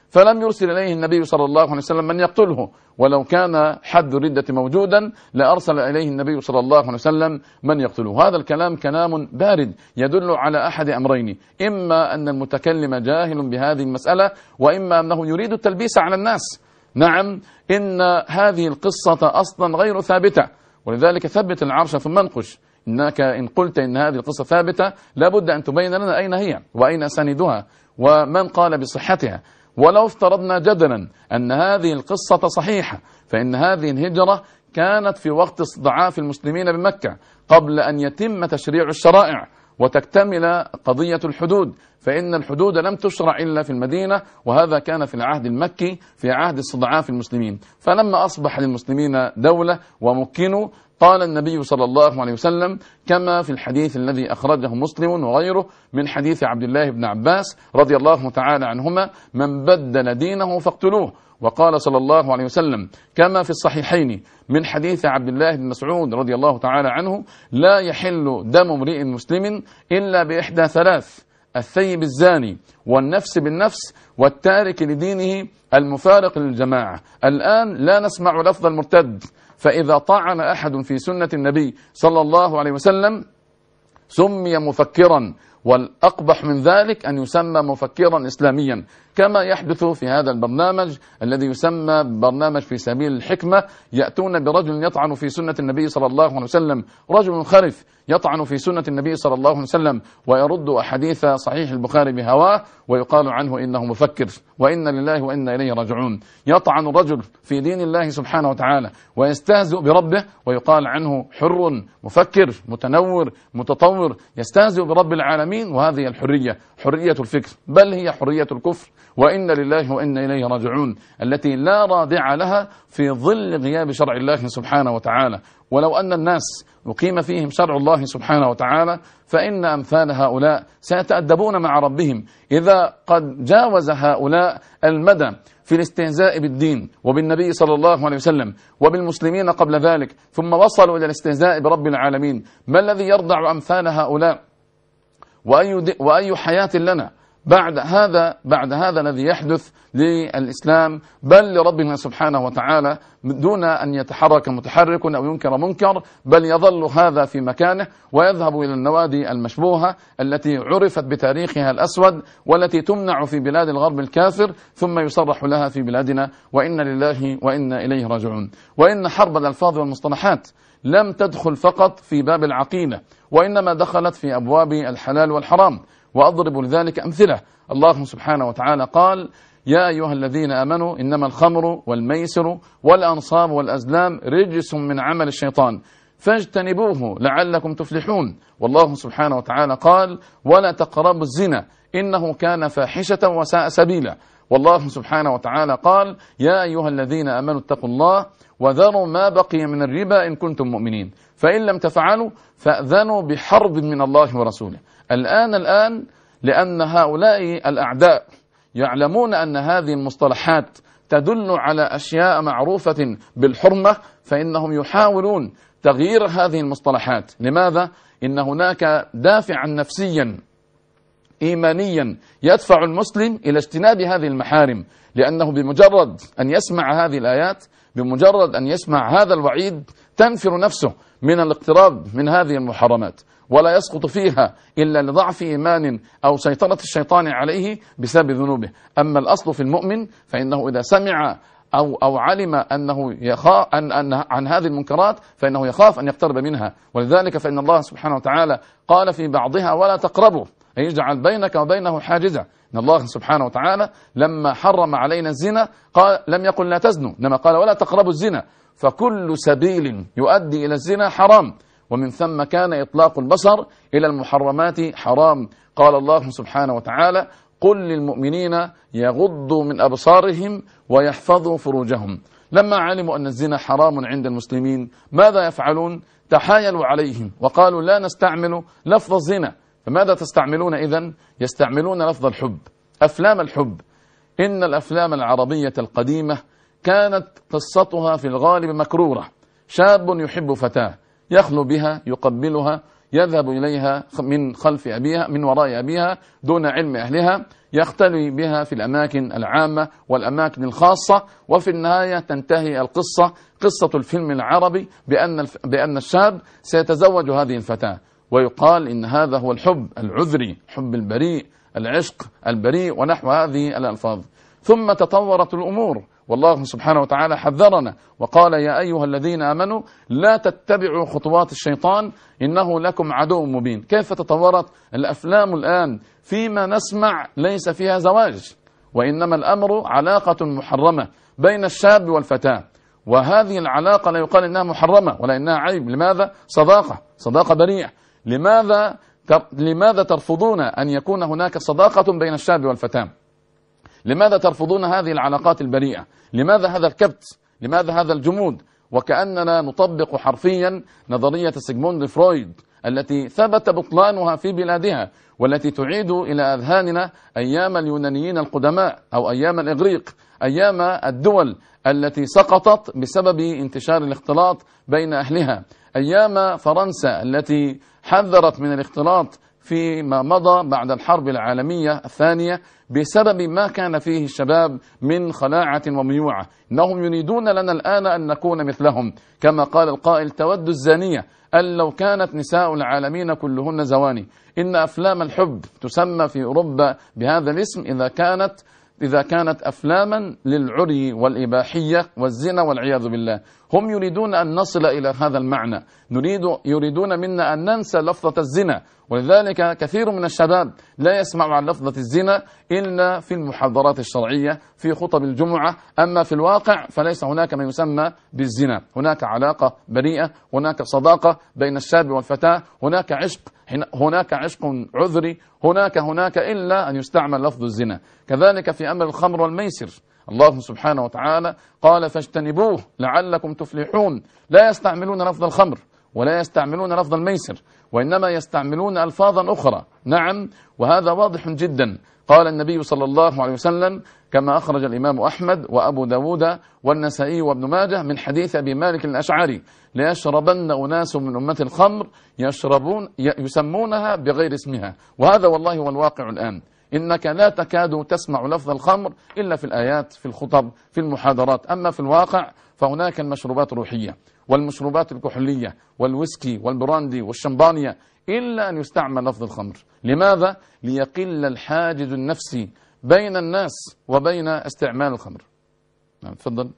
فلم يرسل إليه النبي صلى الله عليه وسلم من يقتله، ولو كان حد الردة موجودا لأرسل إليه النبي صلى الله عليه وسلم من يقتله. هذا الكلام كلام بارد يدل على أحد أمرين: إما أن المتكلم جاهل بهذه المسألة، وإما أنه يريد التلبيس على الناس. نعم، إن هذه القصة أصلا غير ثابتة، ولذلك ثبت العرش ثم انقش. إنك إن قلت إن هذه القصة ثابتة لابد أن تبين لنا أين هي وأين أساندها ومن قال بصحتها. ولو افترضنا جدلا أن هذه القصة صحيحة، فإن هذه الهجرة كانت في وقت ضعاف المسلمين بمكة قبل أن يتم تشريع الشرائع وتكتمل قضية الحدود، فإن الحدود لم تشرع إلا في المدينة، وهذا كان في العهد المكي في عهد استضعاف المسلمين. فلما أصبح للمسلمين دولة ومكنوا، قال النبي صلى الله عليه وسلم كما في الحديث الذي أخرجه مسلم وغيره من حديث عبد الله بن عباس رضي الله تعالى عنهما: من بدل دينه فاقتلوه. وقال صلى الله عليه وسلم كما في الصحيحين من حديث عبد الله بن مسعود رضي الله تعالى عنه: لا يحل دم امرئ مسلم إلا بإحدى ثلاث: الثيب الزاني، والنفس بالنفس، والتارك لدينه المفارق للجماعة. الآن لا نسمع لفظ المرتد، فإذا طعن أحد في سنة النبي صلى الله عليه وسلم سمي مفكرا، والأقبح من ذلك أن يسمى مفكرا إسلاميا، كما يحدث في هذا البرنامج الذي يسمى برنامج في سبيل الحكمة. يأتون برجل يطعن في سنة النبي صلى الله عليه وسلم، رجل خرف يطعن في سنة النبي صلى الله عليه وسلم ويرد أحاديث صحيح البخاري بهواه، ويقال عنه إنه مفكر، وإن لله وإنا إليه راجعون. يطعن الرجل في دين الله سبحانه وتعالى ويستهزئ بربه، ويقال عنه حر مفكر متنور متطور يستهزئ برب العالمين. وهذه الحرية حرية الفكر، بل هي حرية الكفر، وإن لله وإنا إليه راجعون، التي لا رادع لها في ظل غياب شرع الله سبحانه وتعالى. ولو أن الناس أقيم فيهم شرع الله سبحانه وتعالى فإن أمثال هؤلاء سيتأدبون مع ربهم. إذا قد جاوز هؤلاء المدى في الاستهزاء بالدين وبالنبي صلى الله عليه وسلم وبالمسلمين قبل ذلك، ثم وصلوا إلى الاستهزاء برب العالمين، ما الذي يرضع أمثال هؤلاء؟ وأي حياة لنا بعد هذا الذي يحدث للإسلام بل لربنا سبحانه وتعالى، دون أن يتحرك متحرك أو ينكر منكر، بل يظل هذا في مكانه ويذهب إلى النوادي المشبوهة التي عرفت بتاريخها الأسود، والتي تمنع في بلاد الغرب الكافر ثم يصرح لها في بلادنا، وإن لله وإنا إليه راجعون. وإن حرب الألفاظ والمصطلحات لم تدخل فقط في باب العقيدة، وإنما دخلت في أبواب الحلال والحرام. وأضرب لذلك أمثلة. الله سبحانه وتعالى قال: يا أيها الذين آمنوا إنما الخمر والميسر والأنصاب والأزلام رجس من عمل الشيطان فاجتنبوه لعلكم تفلحون. والله سبحانه وتعالى قال: ولا تقربوا الزنا إنه كان فاحشة وساء سبيلا. والله سبحانه وتعالى قال: يا أيها الذين آمنوا اتقوا الله وذروا ما بقي من الربا إن كنتم مؤمنين فإن لم تفعلوا فأذنوا بحرب من الله ورسوله. الآن لأن هؤلاء الأعداء يعلمون أن هذه المصطلحات تدل على أشياء معروفة بالحرمة، فإنهم يحاولون تغيير هذه المصطلحات. لماذا؟ إن هناك دافعا نفسيا إيمانيا يدفع المسلم إلى اجتناب هذه المحارم، لأنه بمجرد أن يسمع هذه الآيات، بمجرد أن يسمع هذا الوعيد، تنفر نفسه من الاقتراب من هذه المحرمات، ولا يسقط فيها إلا لضعف إيمان أو سيطرة الشيطان عليه بسبب ذنوبه. أما الأصل في المؤمن فإنه إذا سمع أو علم أنه يخاف عن هذه المنكرات فإنه يخاف أن يقترب منها. ولذلك فإن الله سبحانه وتعالى قال في بعضها: ولا تقربوا، أي يجعل بينك وبينه حاجزا. إن الله سبحانه وتعالى لما حرم علينا الزنا قال لم يقل لا تزنوا، إنما قال ولا تقربوا الزنا، فكل سبيل يؤدي إلى الزنا حرام، ومن ثم كان إطلاق البصر إلى المحرمات حرام. قال الله سبحانه وتعالى: قل للمؤمنين يغضوا من أبصارهم ويحفظوا فروجهم. لما علموا أن الزنا حرام عند المسلمين ماذا يفعلون؟ تحايلوا عليهم وقالوا لا نستعمل لفظ الزنا. فماذا تستعملون إذن؟ يستعملون لفظ الحب، أفلام الحب. إن الأفلام العربية القديمة كانت قصتها في الغالب مكرورة، شاب يحب فتاة يخلو بها يقبلها يذهب إليها من خلف أبيها، من وراء أبيها، دون علم أهلها، يختلي بها في الأماكن العامة والأماكن الخاصة، وفي النهاية تنتهي القصة، قصة الفيلم العربي، بأن الشاب سيتزوج هذه الفتاة، ويقال إن هذا هو الحب العذري، حب البريء، العشق البريء، ونحو هذه الألفاظ. ثم تطورت الأمور، والله سبحانه وتعالى حذرنا وقال: يا أيها الذين آمنوا لا تتبعوا خطوات الشيطان إنه لكم عدو مبين. كيف تطورت الأفلام الآن فيما نسمع ليس فيها زواج، وإنما الأمر علاقة محرمة بين الشاب والفتاة، وهذه العلاقة لا يقال إنها محرمة ولا إنها عيب. لماذا؟ صداقة بريئة. لماذا ترفضون أن يكون هناك صداقة بين الشاب والفتاة؟ لماذا ترفضون هذه العلاقات البريئة؟ لماذا هذا الكبت؟ لماذا هذا الجمود؟ وكأننا نطبق حرفيا نظرية سيغموند فرويد التي ثبت بطلانها في بلادها، والتي تعيد إلى أذهاننا أيام اليونانيين القدماء، أو أيام الإغريق، أيام الدول التي سقطت بسبب انتشار الاختلاط بين أهلها، أيام فرنسا التي حذرت من الاختلاط فيما مضى بعد الحرب العالمية الثانية بسبب ما كان فيه الشباب من خلاعة وميوعة. إنهم يريدون لنا الآن أن نكون مثلهم، كما قال القائل: تود الزانية أن لو كانت نساء العالمين كلهن زواني. إن أفلام الحب تسمى في أوروبا بهذا الاسم إذا كانت أفلاما للعري والإباحية والزنا والعياذ بالله. هم يريدون أن نصل إلى هذا المعنى، يريدون منا أن ننسى لفظة الزنا، ولذلك كثير من الشباب لا يسمع عن لفظة الزنا إلا في المحاضرات الشرعية في خطب الجمعة، أما في الواقع فليس هناك ما يسمى بالزنا. هناك علاقة بريئة، هناك صداقة بين الشاب والفتاة، هناك عشق عذري، هناك إلا أن يستعمل لفظ الزنا. كذلك في أمر الخمر والميسر، الله سبحانه وتعالى قال: فاجتنبوه لعلكم تفلحون. لا يستعملون لفظ الخمر ولا يستعملون لفظ الميسر، وإنما يستعملون ألفاظا أخرى. نعم، وهذا واضح جدا. قال النبي صلى الله عليه وسلم كما أخرج الإمام أحمد وأبو داود والنسائي وابن ماجه من حديث أبي مالك الأشعري: ليشربن أناس من أمة الخمر يسمونها بغير اسمها. وهذا والله هو الواقع الآن. إنك لا تكاد تسمع لفظ الخمر إلا في الآيات، في الخطب، في المحاضرات، أما في الواقع فهناك المشروبات الروحية والمشروبات الكحولية والويسكي والبراندي والشمبانيا، إلا أن يستعمل لفظ الخمر. لماذا؟ ليقل الحاجز النفسي بين الناس وبين استعمال الخمر. نعم، تفضل.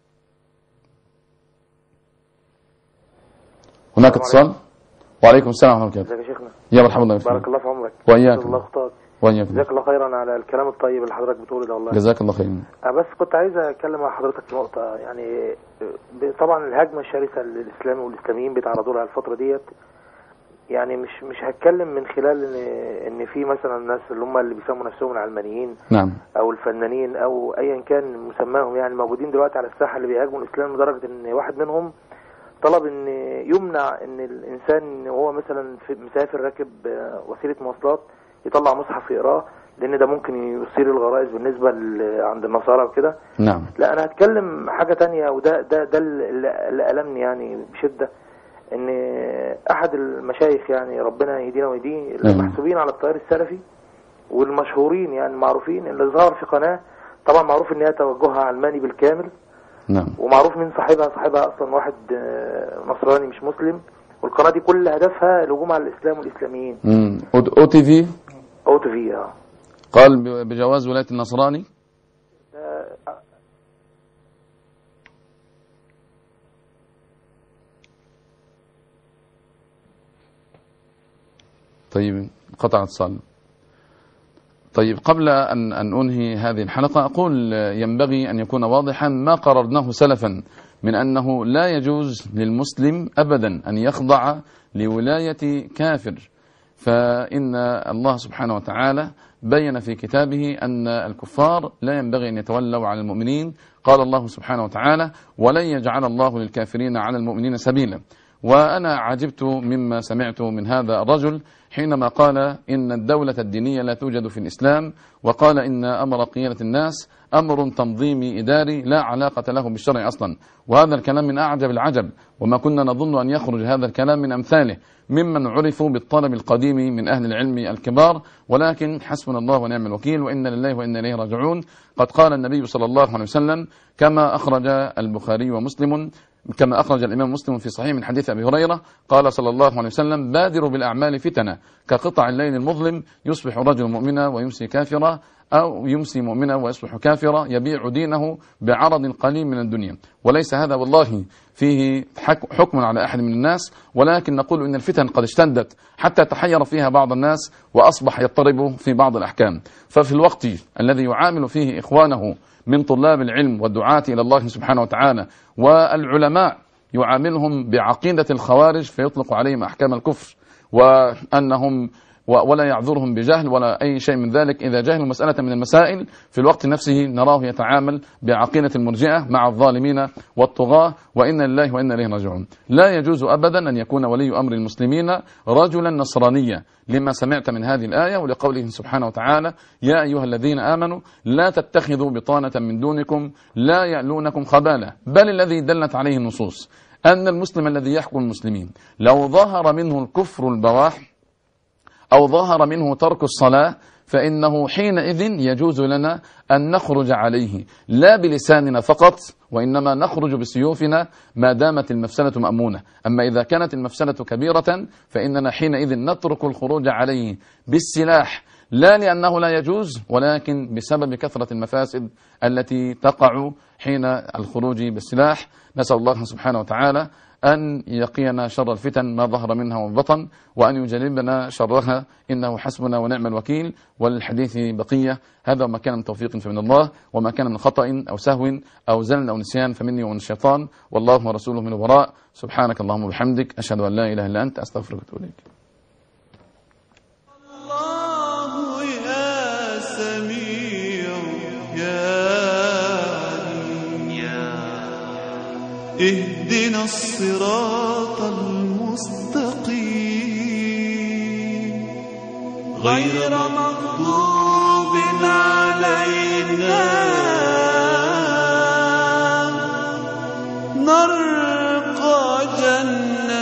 هناك اتصال. وعليكم السلام ورحمة الله وبركاته. ازيك يا شيخنا؟ يا مرحبا الله. بارك الله في عمرك. وإياك. الله اختار. وإياك. جزاك الله خيرا على الكلام الطيب اللي حضرتك بتقوله ده والله. جزاك الله خيرا. بس كنت عايز اتكلم مع حضرتك في نقطة، يعني طبعا الهجمة الشرسة اللي الإسلام والإسلاميين بيتعرضوا لها الفترة ديت، يعني مش هتكلم من خلال ان في مثلا الناس اللي هم اللي بيسموا نفسهم العلمانيين، نعم، او الفنانين او ايا كان مسماهم، يعني موجودين دلوقتي على الساحة اللي بيهاجموا الإسلام، لدرجة ان واحد منهم طلب ان يمنع ان الانسان وهو مثلا مسافر راكب وسيلة مواصلات يطلع مصحف يقراه، لان ده ممكن يثير الغرائز بالنسبة عند النصارى وكده. نعم. لا، انا هتكلم حاجة تانية، وده اللي ألمني يعني بشدة، ان احد المشايخ يعني ربنا يهدينا ويهديه المحسوبين على التيار السلفي والمشهورين يعني معروفين، اللي ظهر في قناة طبعا معروف ان هي توجهها علماني بالكامل. نعم. ومعروف مين صاحبها اصلا واحد نصراني مش مسلم، والقناة دي كل هدفها الهجوم على الاسلام والاسلاميين. او تي في قال بجواز ولاية النصراني. طيب، قطع اتصال. طيب، قبل أن أنهي هذه الحلقة أقول ينبغي أن يكون واضحا ما قررناه سلفا من أنه لا يجوز للمسلم أبدا أن يخضع لولاية كافر، فإن الله سبحانه وتعالى بين في كتابه أن الكفار لا ينبغي أن يتولوا على المؤمنين. قال الله سبحانه وتعالى: ولن يجعل الله للكافرين على المؤمنين سبيلا. وأنا عجبت مما سمعت من هذا الرجل حينما قال إن الدولة الدينية لا توجد في الإسلام، وقال إن أمر قيادة الناس أمر تنظيمي إداري لا علاقة له بالشرع أصلا. وهذا الكلام من أعجب العجب، وما كنا نظن أن يخرج هذا الكلام من أمثاله ممن عرفوا بالطلب القديم من أهل العلم الكبار. ولكن حسبنا الله ونعم الوكيل، وإنا لله وإنا إليه راجعون. قد قال النبي صلى الله عليه وسلم كما أخرج البخاري ومسلم، كما أخرج الإمام مسلم في صحيح من حديث أبي هريرة قال صلى الله عليه وسلم بادروا بالأعمال فتنة كقطع الليل المظلم، يصبح رجل مؤمنا ويمسي كافرا، أو يمسي مؤمنا ويصبح كافرا، يبيع دينه بعرض قليل من الدنيا. وليس هذا والله فيه حكم على أحد من الناس، ولكن نقول إن الفتن قد اشتدت حتى تحير فيها بعض الناس وأصبح يضطرب في بعض الأحكام. ففي الوقت الذي يعامل فيه إخوانه من طلاب العلم والدعاة إلى الله سبحانه وتعالى والعلماء يعاملهم بعقيدة الخوارج فيطلق عليهم أحكام الكفر، وأنهم ولا يعذرهم بجهل ولا أي شيء من ذلك إذا جهلوا مسألة من المسائل، في الوقت نفسه نراه يتعامل بعقيدة المرجئة مع الظالمين والطغاة، وإنا لله وإنا إليه راجعون. لا يجوز أبدا أن يكون ولي أمر المسلمين رجلا نصرانيا، لما سمعت من هذه الآية ولقوله سبحانه وتعالى يا أيها الذين آمنوا لا تتخذوا بطانة من دونكم لا يألونكم خبالا. بل الذي دلت عليه النصوص أن المسلم الذي يحكم المسلمين لو ظهر منه الكفر البواح أو ظهر منه ترك الصلاة فإنه حينئذ يجوز لنا أن نخرج عليه لا بلساننا فقط، وإنما نخرج بسيوفنا ما دامت المفسدة مأمونة. أما إذا كانت المفسدة كبيرة فإننا حينئذ نترك الخروج عليه بالسلاح، لا لأنه لا يجوز، ولكن بسبب كثرة المفاسد التي تقع حين الخروج بالسلاح. نسأل الله سبحانه وتعالى أن يقينا شر الفتن ما ظهر منها وبطن، وأن يجنبنا شرها، إنه حسبنا ونعم الوكيل. وللحديث بقية. هذا وما كان من توفيق فمن الله، وما كان من خطأ أو سهو أو زلل أو نسيان فمني ومن الشيطان، والله ورسوله من وراء. سبحانك اللهم وبحمدك، أشهد أن لا إله إلا أنت، أستغفرك وأتوب إليك. الله يا سميع يا اهدنا الصراط المستقيم غير مغضوب علينا نرقى جنة